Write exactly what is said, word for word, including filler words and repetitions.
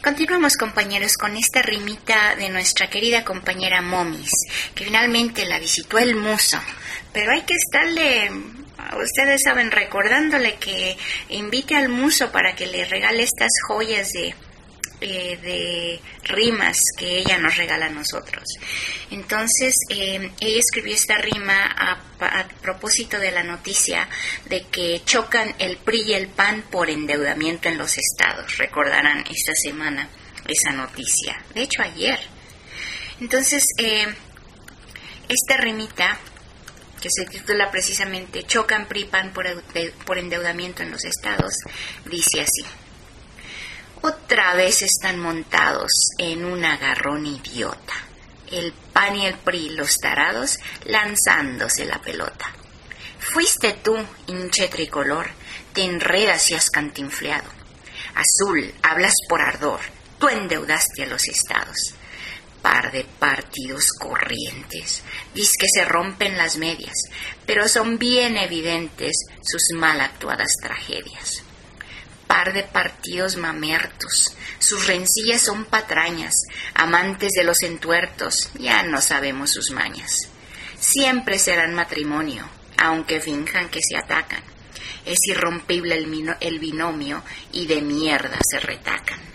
Continuamos, compañeros, con esta rimita de nuestra querida compañera Momis, que finalmente la visitó el muso, pero hay que estarle, ustedes saben, recordándole que invite al muso para que le regale estas joyas de, eh, de rimas que ella nos regala a nosotros. Entonces, eh, ella escribió esta rima a, a propósito de la noticia de que chocan el P R I y el P A N por endeudamiento en los estados. Recordarán esta semana esa noticia, de hecho ayer. Entonces, eh, esta rimita, que se titula precisamente Chocan P R I y P A N por, por endeudamiento en los estados, dice así: otra vez están montados en un agarrón idiota, el P A N y el P R I, los tarados, lanzándose la pelota. Fuiste tú, hinche tricolor, te enredas y has cantinfleado. Azul, hablas por ardor, tú endeudaste a los estados. Par de partidos corrientes, diz que se rompen las medias, pero son bien evidentes sus mal actuadas tragedias. Par de partidos mamertos, sus rencillas son patrañas, amantes de los entuertos, ya no sabemos sus mañas. Siempre serán matrimonio, aunque finjan que se atacan. Es irrompible el, mino, el binomio y de mierda se retacan.